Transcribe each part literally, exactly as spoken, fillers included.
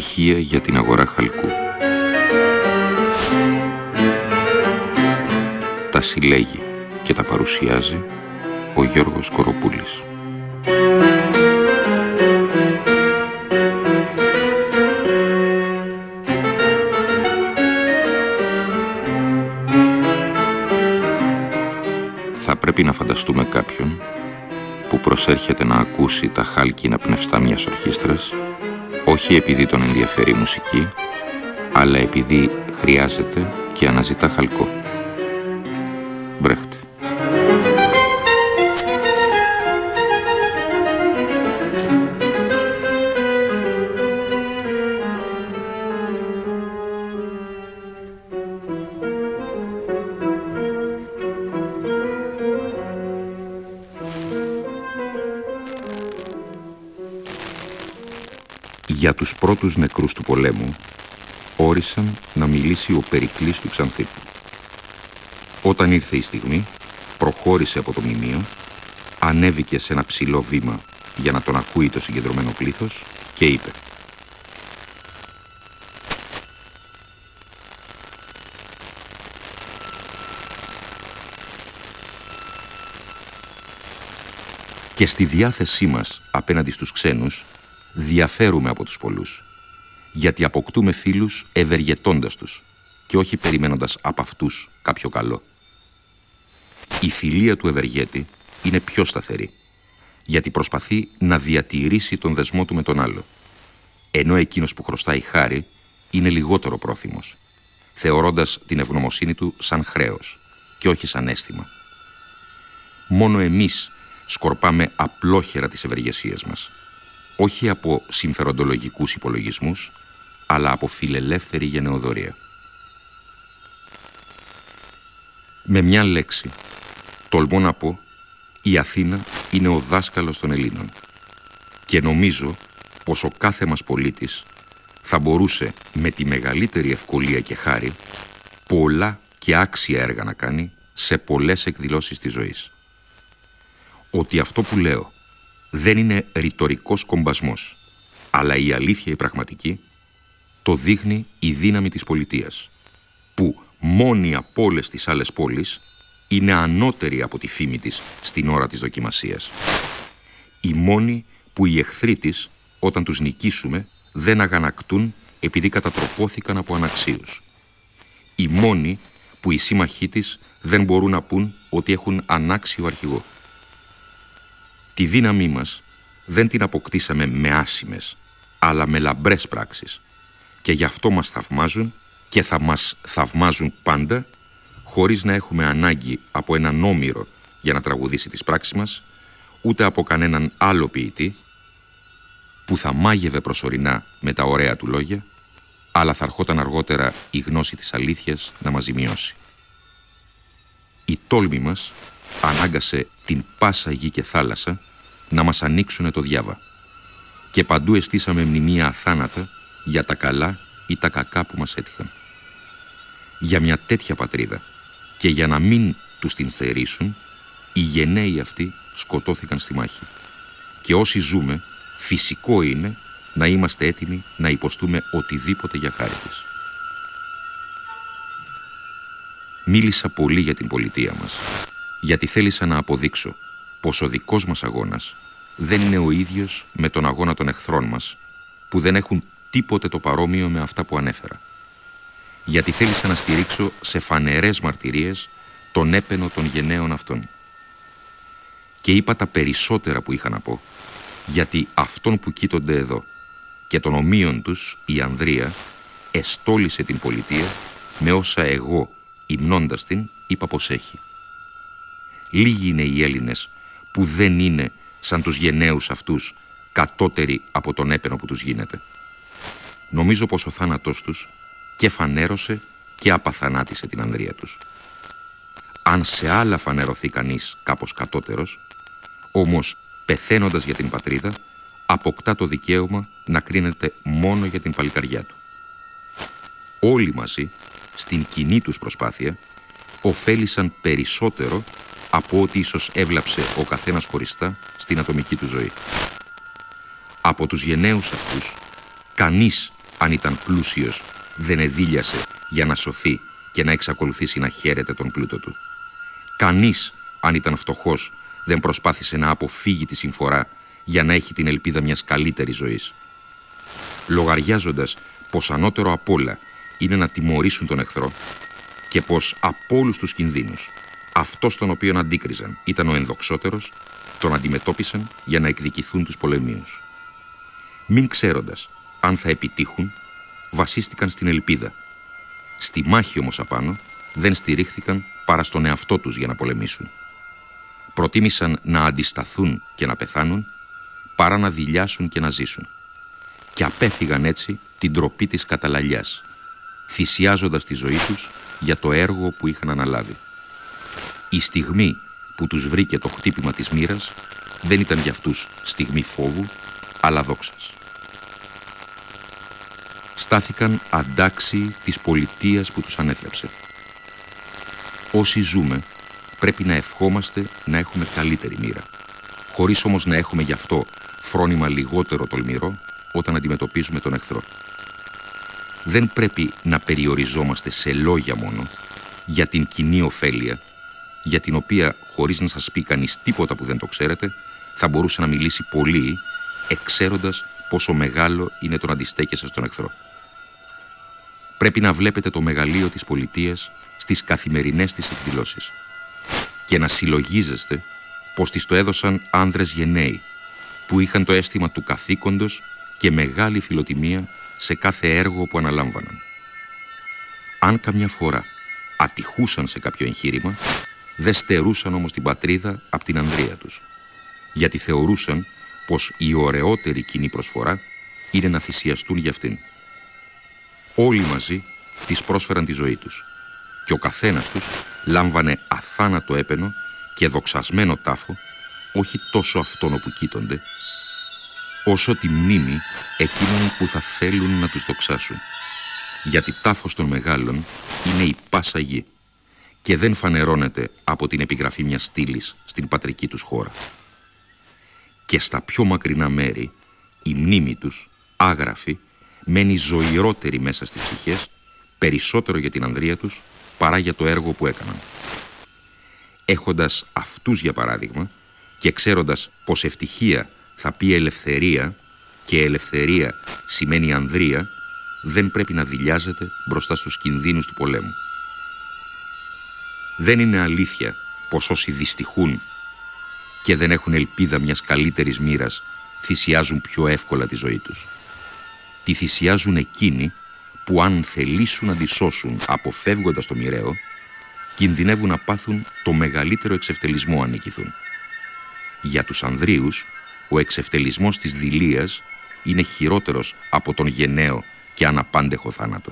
Στοιχεία για την αγορά χαλκού. Τα συλλέγει και τα παρουσιάζει ο Γιώργος Κοροπούλης. Θα πρέπει να φανταστούμε κάποιον που προσέρχεται να ακούσει τα χάλκινα πνευστά μιας ορχήστρας, όχι επειδή τον ενδιαφέρει η μουσική, αλλά επειδή χρειάζεται και αναζητά χαλκό. Μπρέχτε. Για τους πρώτους νεκρούς του πολέμου όρισαν να μιλήσει ο Περικλής του Ξανθίππου. Όταν ήρθε η στιγμή, προχώρησε από το μνημείο, ανέβηκε σε ένα ψηλό βήμα για να τον ακούει το συγκεντρωμένο πλήθος και είπε: «Και στη διάθεσή μας απέναντι στους ξένους διαφέρουμε από τους πολλούς, γιατί αποκτούμε φίλους ευεργετώντας τους και όχι περιμένοντας από αυτούς κάποιο καλό. Η φιλία του ευεργέτη είναι πιο σταθερή, γιατί προσπαθεί να διατηρήσει τον δεσμό του με τον άλλο, ενώ εκείνος που χρωστάει χάρη είναι λιγότερο πρόθυμος, θεωρώντας την ευγνωμοσύνη του σαν χρέος και όχι σαν αίσθημα. Μόνο εμείς σκορπάμε απλόχερα τις ευεργεσίες μας, όχι από συμφεροντολογικούς υπολογισμούς, αλλά από φιλελεύθερη γενεοδορία. Με μια λέξη, τολμώ να πω, η Αθήνα είναι ο δάσκαλος των Ελλήνων και νομίζω πως ο κάθε μας πολίτης θα μπορούσε με τη μεγαλύτερη ευκολία και χάρη πολλά και άξια έργα να κάνει σε πολλές εκδηλώσεις της ζωής. Ότι αυτό που λέω δεν είναι ρητορικός κομπασμός, αλλά η αλήθεια η πραγματική, το δείχνει η δύναμη της πολιτείας, που μόνη από όλες τις άλλες πόλεις είναι ανώτερη από τη φήμη της στην ώρα της δοκιμασίας. Η μόνη που οι εχθροί της, όταν τους νικήσουμε, δεν αγανακτούν επειδή κατατροπώθηκαν από αναξίους. Η μόνη που οι σύμμαχοί της δεν μπορούν να πούν ότι έχουν ανάξιο αρχηγό. Τη δύναμή μας δεν την αποκτήσαμε με άσημες, αλλά με λαμπρές πράξεις, και γι' αυτό μας θαυμάζουν και θα μας θαυμάζουν πάντα, χωρίς να έχουμε ανάγκη από έναν όμηρο για να τραγουδήσει τις πράξεις μας, ούτε από κανέναν άλλο ποιητή που θα μάγευε προσωρινά με τα ωραία του λόγια, αλλά θα ερχόταν αργότερα η γνώση της αλήθειας να μας ζημιώσει. Η τόλμη μας ανάγκασε την πάσα γη και θάλασσα να μας ανοίξουνε το διάβα, και παντού αισθήσαμε μνημεία αθάνατα για τα καλά ή τα κακά που μας έτυχαν. Για μια τέτοια πατρίδα και για να μην τους την στερήσουν, οι γενναίοι αυτοί σκοτώθηκαν στη μάχη, και όσοι ζούμε φυσικό είναι να είμαστε έτοιμοι να υποστούμε οτιδήποτε για χάρη της. Μίλησα πολύ για την πολιτεία μας, γιατί θέλησα να αποδείξω πως ο δικός μας αγώνας δεν είναι ο ίδιος με τον αγώνα των εχθρών μας, που δεν έχουν τίποτε το παρόμοιο με αυτά που ανέφερα. Γιατί θέλησα να στηρίξω σε φανερές μαρτυρίες τον έπαινο των γενναίων αυτών. Και είπα τα περισσότερα που είχα να πω, γιατί αυτόν που κοίτονται εδώ και των ομοίων τους, η Ανδρεία, εστόλησε την πολιτεία με όσα εγώ, υμνώντας την, είπα πως έχει. Λίγοι είναι οι Έλληνες που δεν είναι σαν τους γενναίους αυτούς, κατώτεροι από τον έπαινο που τους γίνεται. Νομίζω πως ο θάνατός τους και φανέρωσε και απαθανάτησε την ανδρεία τους. Αν σε άλλα φανερωθεί κανείς κάπως κατώτερος, όμως πεθαίνοντας για την πατρίδα, αποκτά το δικαίωμα να κρίνεται μόνο για την παλικαριά του. Όλοι μαζί, στην κοινή τους προσπάθεια, ωφέλησαν περισσότερο από ό,τι ίσως έβλαψε ο καθένας χωριστά στην ατομική του ζωή. Από τους γενναίους αυτούς, κανείς αν ήταν πλούσιος, δεν εδίλιασε για να σωθεί και να εξακολουθήσει να χαίρεται τον πλούτο του. Κανείς, αν ήταν φτωχός, δεν προσπάθησε να αποφύγει τη συμφορά για να έχει την ελπίδα μιας καλύτερης ζωής. Λογαριάζοντας πως ανώτερο απ' όλα είναι να τιμωρήσουν τον εχθρό και πως από όλους τους κινδύνους αυτός τον οποίον αντίκριζαν ήταν ο ενδοξότερος, τον αντιμετώπισαν για να εκδικηθούν τους πολεμίους. Μην ξέροντας αν θα επιτύχουν, βασίστηκαν στην ελπίδα. Στη μάχη όμως απάνω δεν στηρίχθηκαν παρά στον εαυτό τους για να πολεμήσουν. Προτίμησαν να αντισταθούν και να πεθάνουν παρά να δειλιάσουν και να ζήσουν. Και απέφυγαν έτσι την ντροπή της καταλαλιάς, θυσιάζοντας τη ζωή τους για το έργο που είχαν αναλάβει. Η στιγμή που τους βρήκε το χτύπημα της μοίρας δεν ήταν για αυτούς στιγμή φόβου, αλλά δόξας. Στάθηκαν αντάξιοι της πολιτείας που τους ανέθρεψε. Όσοι ζούμε, πρέπει να ευχόμαστε να έχουμε καλύτερη μοίρα, χωρίς όμως να έχουμε γι' αυτό φρόνημα λιγότερο τολμηρό όταν αντιμετωπίζουμε τον εχθρό. Δεν πρέπει να περιοριζόμαστε σε λόγια μόνο για την κοινή ωφέλεια, για την οποία, χωρίς να σας πει κανείς τίποτα που δεν το ξέρετε, θα μπορούσε να μιλήσει πολύ, εξέροντας πόσο μεγάλο είναι το να αντιστέκεσαι στον εχθρό. Πρέπει να βλέπετε το μεγαλείο της πολιτείας στις καθημερινές της εκδηλώσεις και να συλλογίζεστε πως της το έδωσαν άνδρες γενναίοι που είχαν το αίσθημα του καθήκοντος και μεγάλη φιλοτιμία σε κάθε έργο που αναλάμβαναν. Αν καμιά φορά ατυχούσαν σε κάποιο εγχείρημα, δεν στερούσαν όμως την πατρίδα από την ανδρεία τους, γιατί θεωρούσαν πως η ωραιότερη κοινή προσφορά είναι να θυσιαστούν για αυτήν. Όλοι μαζί της πρόσφεραν τη ζωή τους και ο καθένας τους λάμβανε αθάνατο έπαινο και δοξασμένο τάφο, όχι τόσο αυτόν όπου κοίτονται, όσο τη μνήμη εκείνων που θα θέλουν να τους δοξάσουν. Γιατί τάφος των μεγάλων είναι η πάσα γη και δεν φανερώνεται από την επιγραφή μιας στήλης στην πατρική τους χώρα. Και στα πιο μακρινά μέρη η μνήμη τους, άγραφη, μένει ζωηρότερη μέσα στις ψυχές, περισσότερο για την ανδρεία τους παρά για το έργο που έκαναν. Έχοντας αυτούς για παράδειγμα και ξέροντας πως ευτυχία θα πει ελευθερία και ελευθερία σημαίνει ανδρεία, δεν πρέπει να δειλιάζεται μπροστά στους κινδύνους του πολέμου. Δεν είναι αλήθεια πως όσοι δυστυχούν και δεν έχουν ελπίδα μιας καλύτερης μοίρας θυσιάζουν πιο εύκολα τη ζωή τους. Τη θυσιάζουν εκείνοι που αν θελήσουν να τη σώσουν αποφεύγοντας το μοιραίο, κινδυνεύουν να πάθουν το μεγαλύτερο εξευτελισμό αν νικηθούν. Για τους ανδρίους, ο εξευτελισμός της δειλίας είναι χειρότερος από τον γενναίο και αναπάντεχο θάνατο.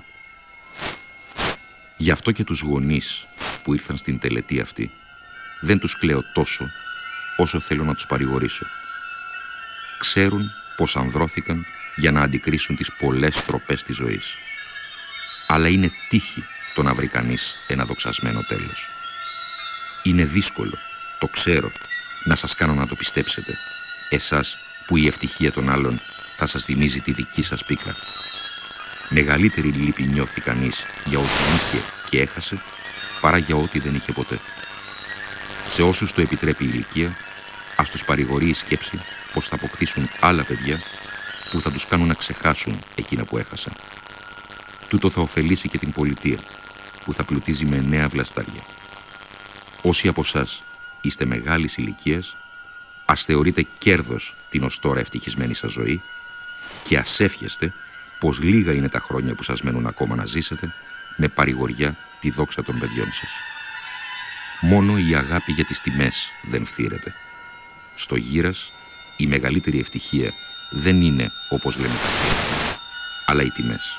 Γι' αυτό και τους γονείς που ήρθαν στην τελετή αυτή δεν τους κλαίω τόσο όσο θέλω να τους παρηγορήσω. Ξέρουν πως ανδρώθηκαν για να αντικρίσουν τις πολλές τροπές της ζωής. Αλλά είναι τύχη το να βρει κανείς ένα δοξασμένο τέλος. Είναι δύσκολο, το ξέρω, να σας κάνω να το πιστέψετε, εσάς που η ευτυχία των άλλων θα σας θυμίζει τη δική σας πίκρα. Μεγαλύτερη λύπη νιώθει κανείς για ό,τι είχε και έχασε, παρά για ό,τι δεν είχε ποτέ. Σε όσους το επιτρέπει η ηλικία, ας τους παρηγορεί η σκέψη πως θα αποκτήσουν άλλα παιδιά που θα τους κάνουν να ξεχάσουν εκείνα που έχασαν. Τούτο θα ωφελήσει και την πολιτεία, που θα πλουτίζει με νέα βλαστάρια. Όσοι από εσάς είστε μεγάλης ηλικίας, ας θεωρείτε κέρδος την ως τώρα ευτυχισμένη σας ζωή και ας εύχεστε πως λίγα είναι τα χρόνια που σας μένουν ακόμα να ζήσετε με παρηγοριά τη δόξα των παιδιών σας. Μόνο η αγάπη για τις τιμές δεν φθήρεται. Στο γύρας η μεγαλύτερη ευτυχία δεν είναι όπως λέμε τα παιδιά, αλλά οι τιμές.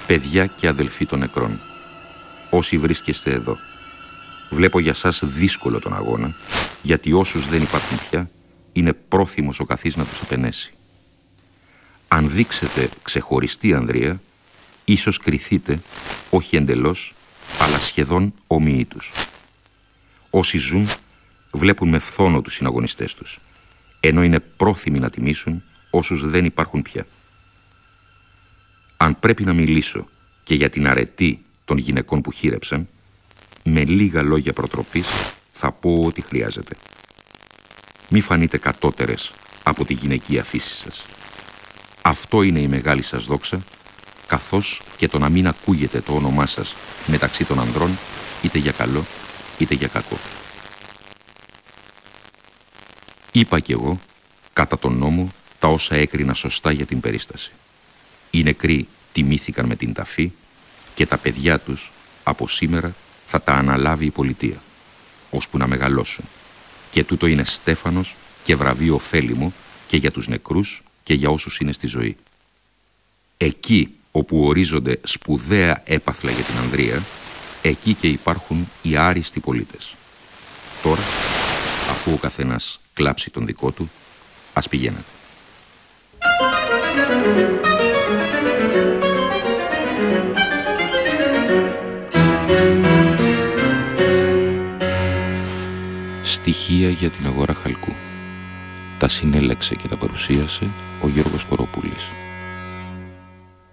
παιδιά και αδελφοί των νεκρών, όσοι βρίσκεστε εδώ, βλέπω για σας δύσκολο τον αγώνα, γιατί όσους δεν υπάρχουν πια, είναι πρόθυμος ο καθής να τους επενέσει. Αν δείξετε ξεχωριστή ανδρεία, ίσως κριθείτε, όχι εντελώς, αλλά σχεδόν ομοίοι τους. Όσοι ζουν, βλέπουν με φθόνο τους συναγωνιστές τους, ενώ είναι πρόθυμοι να τιμήσουν όσους δεν υπάρχουν πια. Αν πρέπει να μιλήσω και για την αρετή των γυναικών που χείρεψαν, με λίγα λόγια προτροπής θα πω ότι χρειάζεται. Μη φανείτε κατώτερες από τη γυναικεία φύση σας. Αυτό είναι η μεγάλη σας δόξα, καθώς και το να μην ακούγεται το όνομά σας μεταξύ των ανδρών, είτε για καλό είτε για κακό. Είπα κι εγώ, κατά τον νόμο, τα όσα έκρινα σωστά για την περίσταση. Οι νεκροί τιμήθηκαν με την ταφή και τα παιδιά τους από σήμερα θα τα αναλάβει η πολιτεία, ώσπου να μεγαλώσουν. Και τούτο είναι στέφανος και βραβείο ωφέλιμο και για τους νεκρούς και για όσους είναι στη ζωή. Εκεί όπου ορίζονται σπουδαία έπαθλα για την ανδρεία, εκεί και υπάρχουν οι άριστοι πολίτες. Τώρα, αφού ο καθένας κλάψει τον δικό του, ας πηγαίνετε. Στοιχεία για την αγορά χαλκού. Τα συνέλεξε και τα παρουσίασε ο Γιώργος Κοροπούλης.